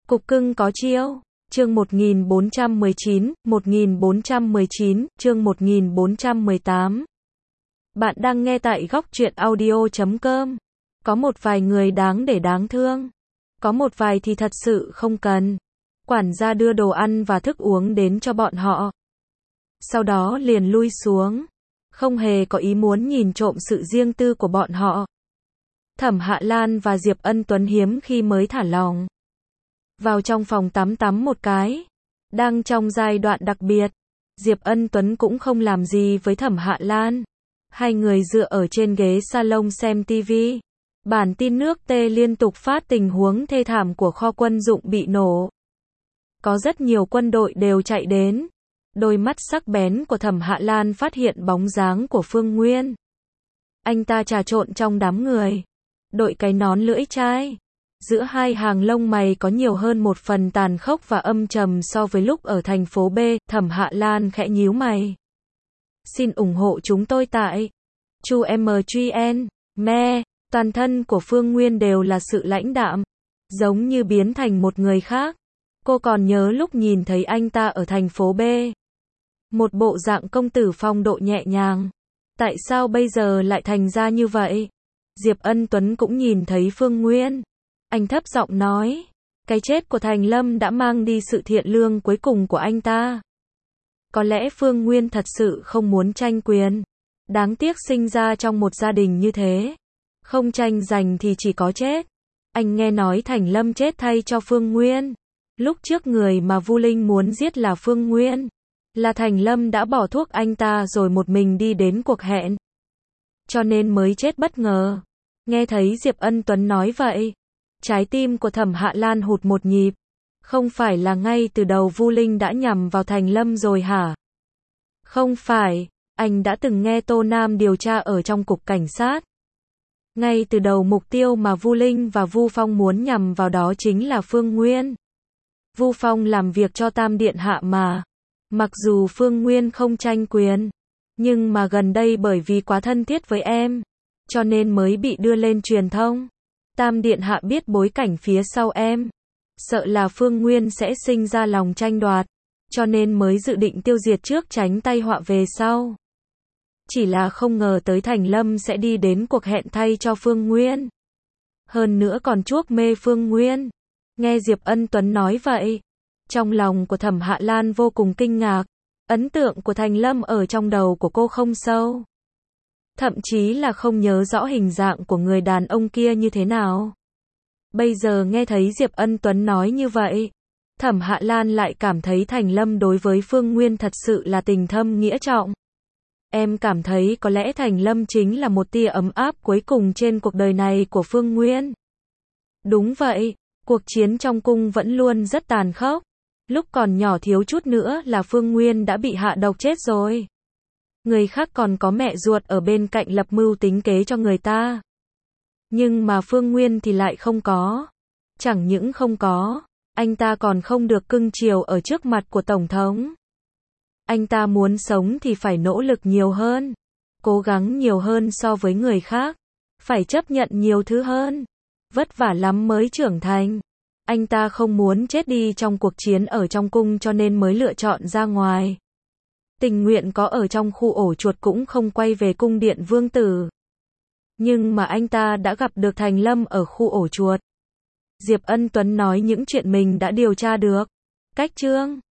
Cục cưng có chiêu. Chương 1419, 1419, chương 1418. Bạn đang nghe tại góc truyện audio.com. Có một vài người đáng để đáng thương. Có một vài thì thật sự không cần. Quản gia đưa đồ ăn và thức uống đến cho bọn họ. Sau đó liền lui xuống. Không hề có ý muốn nhìn trộm sự riêng tư của bọn họ. Thẩm Hạ Lan và Diệp Ân Tuấn hiếm khi mới thả lỏng. Vào trong phòng tắm một cái. Đang trong giai đoạn đặc biệt. Diệp Ân Tuấn cũng không làm gì với Thẩm Hạ Lan. Hai người dựa ở trên ghế salon xem tivi. Bản tin nước T liên tục phát tình huống thê thảm của kho quân dụng bị nổ. Có rất nhiều quân đội đều chạy đến. Đôi mắt sắc bén của Thẩm Hạ Lan phát hiện bóng dáng của Phương Nguyên. Anh ta trà trộn trong đám người. Đội cái nón lưỡi chai. Giữa hai hàng lông mày có nhiều hơn một phần tàn khốc và âm trầm so với lúc ở thành phố B. Thẩm Hạ Lan khẽ nhíu mày. Xin ủng hộ chúng tôi tại Chu MGN. Me. Toàn thân của Phương Nguyên đều là sự lãnh đạm. Giống như biến thành một người khác. Cô còn nhớ lúc nhìn thấy anh ta ở thành phố B. Một bộ dạng công tử phong độ nhẹ nhàng. Tại sao bây giờ lại thành ra như vậy? Diệp Ân Tuấn cũng nhìn thấy Phương Nguyên. Anh thấp giọng nói. Cái chết của Thành Lâm đã mang đi sự thiện lương cuối cùng của anh ta. Có lẽ Phương Nguyên thật sự không muốn tranh quyền. Đáng tiếc sinh ra trong một gia đình như thế. Không tranh giành thì chỉ có chết. Anh nghe nói Thành Lâm chết thay cho Phương Nguyên. Lúc trước người mà Vu Linh muốn giết là Phương Nguyên. Là Thành Lâm đã bỏ thuốc anh ta rồi một mình đi đến cuộc hẹn. Cho nên mới chết bất ngờ. Nghe thấy Diệp Ân Tuấn nói vậy. Trái tim của Thẩm Hạ Lan hụt một nhịp. Không phải là ngay từ đầu Vu Linh đã nhằm vào Thành Lâm rồi hả? Không phải, anh đã từng nghe Tô Nam điều tra ở trong cục cảnh sát. Ngay từ đầu mục tiêu mà Vu Linh và Vu Phong muốn nhằm vào đó chính là Phương Nguyên. Vu Phong làm việc cho Tam Điện Hạ mà. Mặc dù Phương Nguyên không tranh quyền, nhưng mà gần đây bởi vì quá thân thiết với em, cho nên mới bị đưa lên truyền thông. Tam Điện Hạ biết bối cảnh phía sau em, sợ là Phương Nguyên sẽ sinh ra lòng tranh đoạt, cho nên mới dự định tiêu diệt trước tránh tai họa về sau. Chỉ là không ngờ tới Thành Lâm sẽ đi đến cuộc hẹn thay cho Phương Nguyên. Hơn nữa còn chuốc mê Phương Nguyên. Nghe Diệp Ân Tuấn nói vậy, trong lòng của Thẩm Hạ Lan vô cùng kinh ngạc. Ấn tượng của Thành Lâm ở trong đầu của cô không sâu. Thậm chí là không nhớ rõ hình dạng của người đàn ông kia như thế nào. Bây giờ nghe thấy Diệp Ân Tuấn nói như vậy, Thẩm Hạ Lan lại cảm thấy Thành Lâm đối với Phương Nguyên thật sự là tình thâm nghĩa trọng. Em cảm thấy có lẽ Thành Lâm chính là một tia ấm áp cuối cùng trên cuộc đời này của Phương Nguyên. Đúng vậy, cuộc chiến trong cung vẫn luôn rất tàn khốc. Lúc còn nhỏ thiếu chút nữa là Phương Nguyên đã bị hạ độc chết rồi. Người khác còn có mẹ ruột ở bên cạnh lập mưu tính kế cho người ta. Nhưng mà Phương Nguyên thì lại không có. Chẳng những không có, anh ta còn không được cưng chiều ở trước mặt của Tổng thống. Anh ta muốn sống thì phải nỗ lực nhiều hơn, cố gắng nhiều hơn so với người khác, phải chấp nhận nhiều thứ hơn, vất vả lắm mới trưởng thành. Anh ta không muốn chết đi trong cuộc chiến ở trong cung cho nên mới lựa chọn ra ngoài. Tình nguyện có ở trong khu ổ chuột cũng không quay về cung điện vương tử. Nhưng mà anh ta đã gặp được Thành Lâm ở khu ổ chuột. Diệp Ân Tuấn nói những chuyện mình đã điều tra được. Cách chương